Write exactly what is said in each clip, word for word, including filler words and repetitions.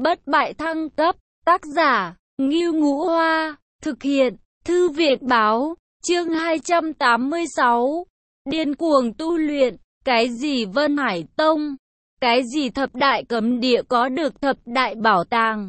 bất bại thăng cấp, tác giả, Ngưu Ngũ Hoa, thực hiện, Thư viện Báo, chương hai trăm tám mươi sáu, điên cuồng tu luyện, cái gì Vân Hải Tông, cái gì thập đại cấm địa có được thập đại bảo tàng,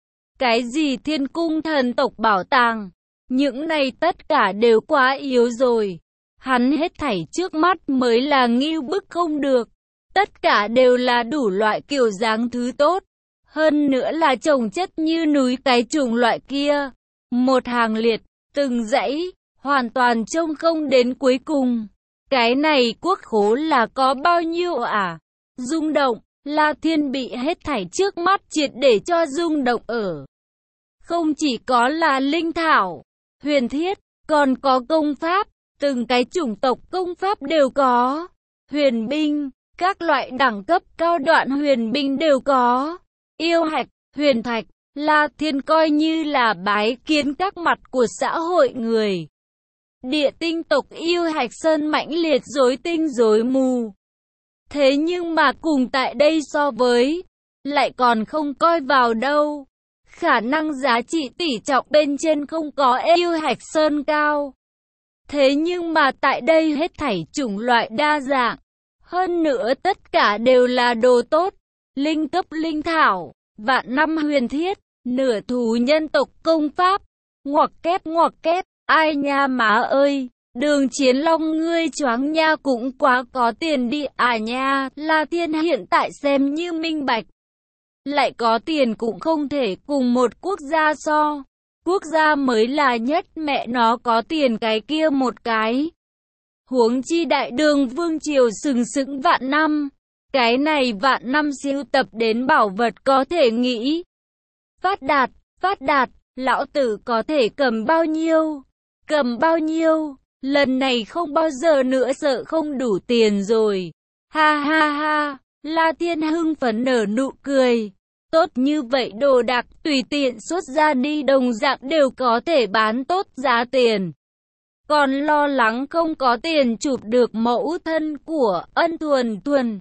cái gì thiên cung thần tộc bảo tàng, những này tất cả đều quá yếu rồi. Hắn hết thảy trước mắt mới là ngưu bức không được. Tất cả đều là đủ loại kiểu dáng thứ tốt. Hơn nữa là chồng chất như núi cái chủng loại kia. Một hàng liệt, từng dãy, hoàn toàn trông không đến cuối cùng. Cái này quốc khố là có bao nhiêu à? Rung động, La Thiên bị hết thảy trước mắt triệt để cho rung động ở. Không chỉ có là linh thảo, huyền thiết, còn có công pháp. Từng cái chủng tộc công pháp đều có. Huyền binh, các loại đẳng cấp cao đoạn huyền binh đều có. Yêu hạch, huyền thạch, La Thiên coi như là bái kiến các mặt của xã hội người. Địa tinh tộc yêu hạch sơn mãnh liệt rối tinh rối mù. Thế nhưng mà cùng tại đây so với, lại còn không coi vào đâu. Khả năng giá trị tỷ trọng bên trên không có yêu hạch sơn cao. Thế nhưng mà tại đây hết thảy chủng loại đa dạng. Hơn nữa tất cả đều là đồ tốt. Linh cấp linh thảo, vạn năm huyền thiết, nửa thú nhân tộc công pháp. Ngoặc kép ngoặc kép, ai nha má ơi. Đường Chiến Long ngươi choáng nha cũng quá có tiền đi à nha. La Thiên hiện tại xem như minh bạch. Lại có tiền cũng không thể cùng một quốc gia so. Quốc gia mới là nhất, mẹ nó có tiền cái kia một cái. Huống chi đại đường vương triều sừng sững vạn năm. Cái này vạn năm sưu tập đến bảo vật có thể nghĩ. Phát đạt, phát đạt, lão tử có thể cầm bao nhiêu? Cầm bao nhiêu? Lần này không bao giờ nữa sợ không đủ tiền rồi. Ha ha ha, La Thiên hưng phấn nở nụ cười. Tốt như vậy đồ đạc tùy tiện xuất ra đi đồng dạng đều có thể bán tốt giá tiền. Còn lo lắng không có tiền chụp được mẫu thân của Ân Thuần Thuần.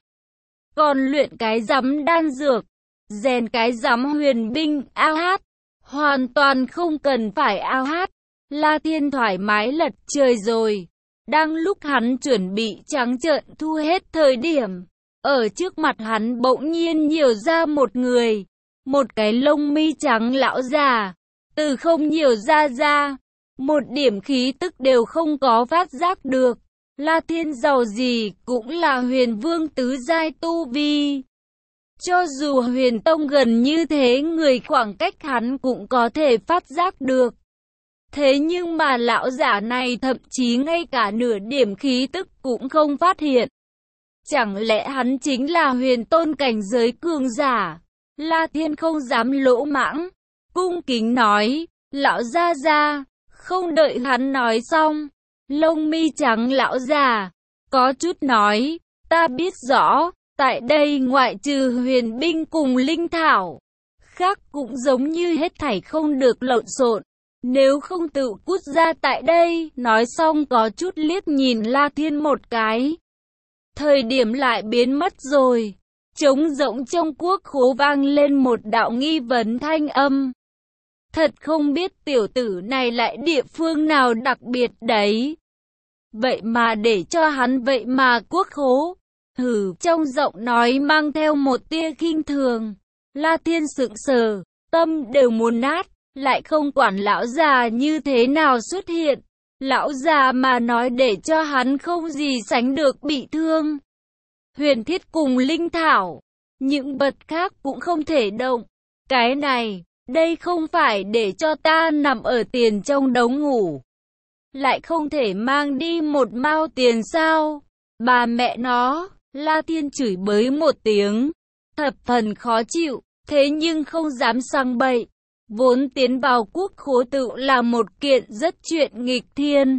Còn luyện cái rắm đan dược, rèn cái rắm huyền binh ao hát. Hoàn toàn không cần phải ao hát. La Thiên thoải mái lật trời rồi. Đang lúc hắn chuẩn bị trắng trợn thu hết thời điểm. Ở trước mặt hắn bỗng nhiên nhiều ra một người. Một cái lông mi trắng lão già. Từ không nhiều ra ra. Một điểm khí tức đều không có phát giác được. La Thiên giàu gì cũng là huyền vương tứ giai tu vi. Cho dù huyền tông gần như thế người khoảng cách hắn cũng có thể phát giác được. Thế nhưng mà lão giả này thậm chí ngay cả nửa điểm khí tức cũng không phát hiện. Chẳng lẽ hắn chính là huyền tôn cảnh giới cường giả? La Thiên không dám lỗ mãng, cung kính nói, lão gia gia. Không đợi hắn nói xong, lông mi trắng lão già có chút nói, ta biết rõ, tại đây ngoại trừ huyền binh cùng linh thảo, khác cũng giống như hết thảy không được lộn xộn. Nếu không tự cút ra tại đây, nói xong có chút liếc nhìn La Thiên một cái. Thời điểm lại biến mất rồi. Trống rỗng trong quốc khố vang lên một đạo nghi vấn thanh âm. Thật không biết tiểu tử này lại địa phương nào đặc biệt đấy. Vậy mà để cho hắn vậy mà quốc khố. Hừ, trong giọng nói mang theo một tia khinh thường. La Thiên sững sờ, tâm đều muốn nát. Lại không quản lão già như thế nào xuất hiện. Lão già mà nói để cho hắn không gì sánh được bị thương. Huyền thiết cùng linh thảo, những vật khác cũng không thể động. Cái này, đây không phải để cho ta nằm ở tiền trong đống ngủ. Lại không thể mang đi một mao tiền sao? Bà mẹ nó, La Thiên chửi bới một tiếng. Thập phần khó chịu, thế nhưng không dám sang bậy. Vốn tiến vào quốc khố tự là một kiện rất chuyện nghịch thiên.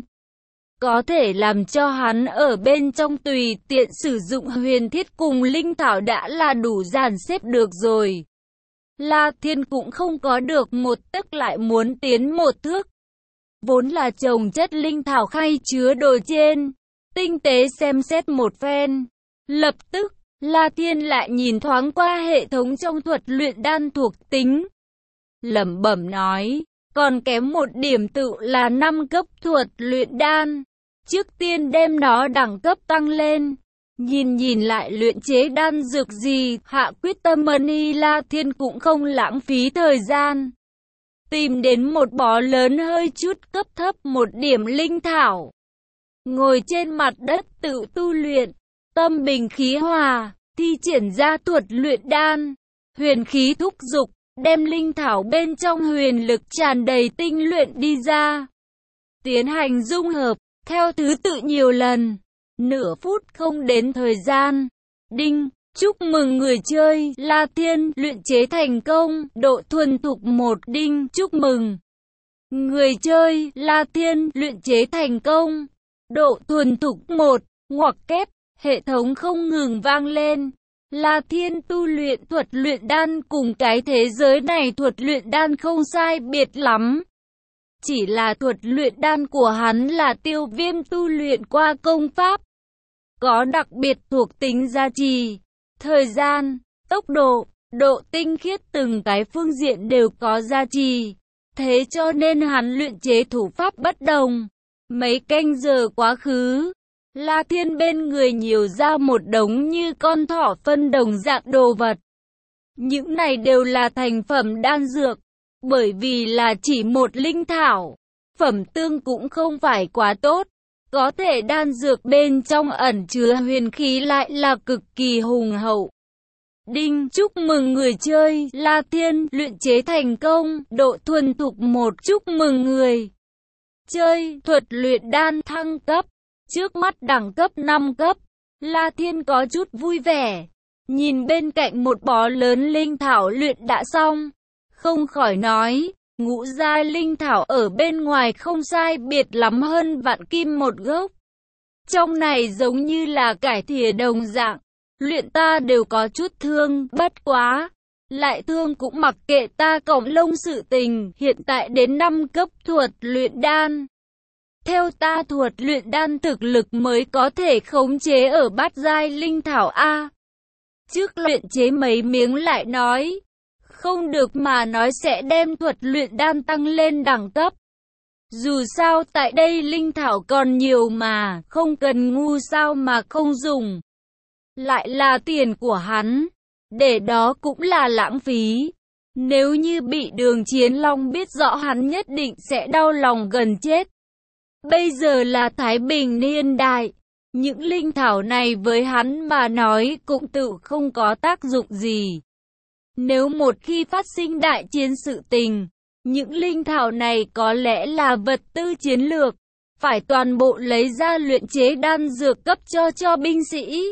Có thể làm cho hắn ở bên trong tùy tiện sử dụng huyền thiết cùng linh thảo đã là đủ dàn xếp được rồi. La Thiên cũng không có được một tức lại muốn tiến một thước. Vốn là trồng chất linh thảo khay chứa đồ trên. Tinh tế xem xét một phen. Lập tức, La Thiên lại nhìn thoáng qua hệ thống trong thuật luyện đan thuộc tính. Lẩm bẩm nói, còn kém một điểm tự là năm cấp thuật luyện đan. Trước tiên đem nó đẳng cấp tăng lên. Nhìn nhìn lại luyện chế đan dược gì, hạ quyết tâm mani La Thiên cũng không lãng phí thời gian. Tìm đến một bó lớn hơi chút cấp thấp một điểm linh thảo. Ngồi trên mặt đất tự tu luyện, tâm bình khí hòa, thi triển ra thuật luyện đan. Huyền khí thúc dục, đem linh thảo bên trong huyền lực tràn đầy tinh luyện đi ra. Tiến hành dung hợp, theo thứ tự nhiều lần. Nửa phút không đến thời gian. Đinh, chúc mừng người chơi, La Thiên, luyện chế thành công, độ thuần thục một. Đinh, chúc mừng. Người chơi, La Thiên, luyện chế thành công, độ thuần thục một, ngoặc kép, hệ thống không ngừng vang lên. La Thiên tu luyện thuật luyện đan cùng cái thế giới này thuật luyện đan không sai biệt lắm. Chỉ là thuật luyện đan của hắn là Tiêu Viêm tu luyện qua công pháp. Có đặc biệt thuộc tính gia trì, thời gian, tốc độ, độ tinh khiết từng cái phương diện đều có gia trì. Thế cho nên hắn luyện chế thủ pháp bất đồng. Mấy canh giờ quá khứ, La Thiên bên người nhiều ra một đống như con thỏ phân đồng dạng đồ vật. Những này đều là thành phẩm đan dược. Bởi vì là chỉ một linh thảo, phẩm tương cũng không phải quá tốt. Có thể đan dược bên trong ẩn chứa huyền khí lại là cực kỳ hùng hậu. Đinh, chúc mừng người chơi, La Thiên, luyện chế thành công, độ thuần thục một. Chúc mừng người chơi, thuật luyện đan thăng cấp. Trước mắt đẳng cấp năm cấp, La Thiên có chút vui vẻ. Nhìn bên cạnh một bó lớn linh thảo luyện đã xong, không khỏi nói, ngũ giai linh thảo ở bên ngoài không sai biệt lắm hơn vạn kim một gốc. Trong này giống như là cải thìa đồng dạng, luyện ta đều có chút thương, bất quá. Lại thương cũng mặc kệ ta cổng lông sự tình, hiện tại đến năm cấp thuật luyện đan. Theo ta thuật luyện đan thực lực mới có thể khống chế ở bát giai linh thảo A. Trước luyện chế mấy miếng lại nói. Không được mà nói sẽ đem thuật luyện đan tăng lên đẳng cấp. Dù sao tại đây linh thảo còn nhiều mà, không cần ngu sao mà không dùng. Lại là tiền của hắn, để đó cũng là lãng phí. Nếu như bị Đường Chiến Long biết rõ hắn nhất định sẽ đau lòng gần chết. Bây giờ là Thái Bình niên đại, những linh thảo này với hắn mà nói cũng tự không có tác dụng gì. Nếu một khi phát sinh đại chiến sự tình, những linh thảo này có lẽ là vật tư chiến lược, phải toàn bộ lấy ra luyện chế đan dược cấp cho cho binh sĩ.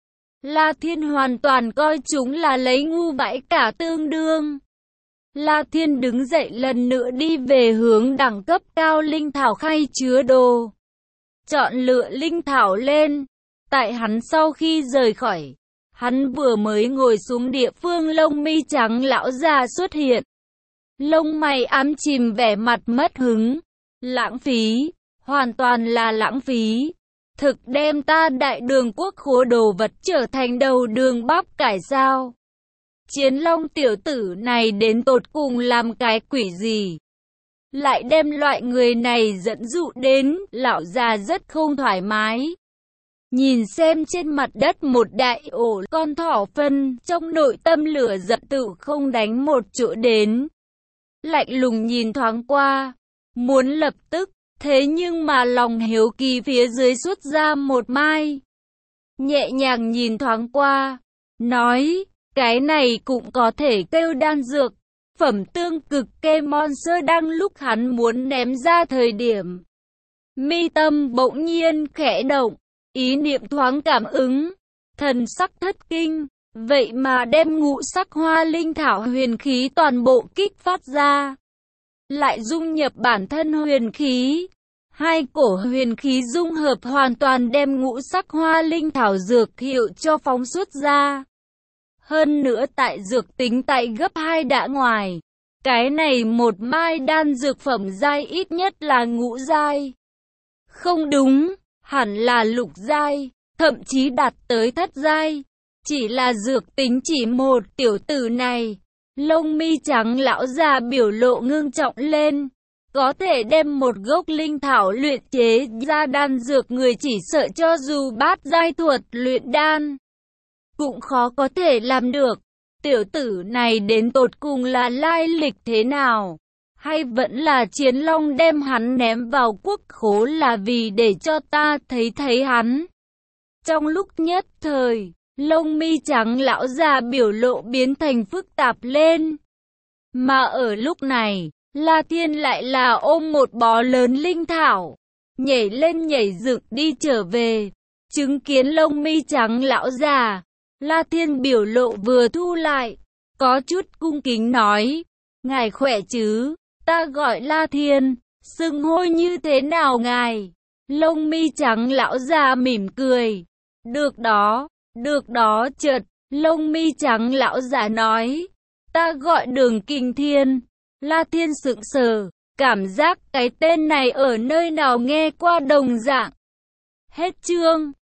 La Thiên hoàn toàn coi chúng là lấy ngu bãi cả tương đương. La Thiên đứng dậy lần nữa đi về hướng đẳng cấp cao linh thảo khay chứa đồ. Chọn lựa linh thảo lên. Tại hắn sau khi rời khỏi, hắn vừa mới ngồi xuống địa phương lông mi trắng lão già xuất hiện. Lông mày ám chìm vẻ mặt mất hứng. Lãng phí, hoàn toàn là lãng phí. Thực đem ta đại đường quốc khố đồ vật trở thành đầu đường bắp cải sao? Chiến Long tiểu tử này đến tột cùng làm cái quỷ gì? Lại đem loại người này dẫn dụ đến, lão già rất không thoải mái. Nhìn xem trên mặt đất một đại ổ con thỏ phân, trong nội tâm lửa giận tự không đánh một chỗ đến. Lạnh lùng nhìn thoáng qua, muốn lập tức, thế nhưng mà lòng hiếu kỳ phía dưới xuất ra một mai. Nhẹ nhàng nhìn thoáng qua, nói, cái này cũng có thể kêu đan dược. Phẩm tương cực kê monster đang lúc hắn muốn ném ra thời điểm. Mi tâm bỗng nhiên khẽ động, ý niệm thoáng cảm ứng, thần sắc thất kinh, vậy mà đem ngũ sắc hoa linh thảo huyền khí toàn bộ kích phát ra. Lại dung nhập bản thân huyền khí. Hai cổ huyền khí dung hợp hoàn toàn đem ngũ sắc hoa linh thảo dược hiệu cho phóng xuất ra. Hơn nữa tại dược tính tại gấp hai đã ngoài. Cái này một mai đan dược phẩm giai ít nhất là ngũ giai. Không đúng, hẳn là lục giai, thậm chí đạt tới thất giai. Chỉ là dược tính chỉ một, tiểu tử này. Lông mi trắng lão già biểu lộ ngưng trọng lên. Có thể đem một gốc linh thảo luyện chế ra đan dược, người chỉ sợ cho dù bát giai thuật luyện đan cũng khó có thể làm được. Tiểu tử này đến tột cùng là lai lịch thế nào? Hay vẫn là Chiến Long đem hắn ném vào quốc khố là vì để cho ta thấy thấy hắn? Trong lúc nhất thời, lông mi trắng lão già biểu lộ biến thành phức tạp lên. Mà ở lúc này, La Thiên lại là ôm một bó lớn linh thảo, nhảy lên nhảy dựng đi trở về. Chứng kiến lông mi trắng lão già, La Thiên biểu lộ vừa thu lại, có chút cung kính nói, ngài khỏe chứ, ta gọi La Thiên, xưng hô như thế nào ngài? Lông mi trắng lão già mỉm cười, được đó, được đó. Chợt, lông mi trắng lão già nói, ta gọi Đường Kình Thiên. La Thiên sững sờ, cảm giác cái tên này ở nơi nào nghe qua đồng dạng. Hết chương.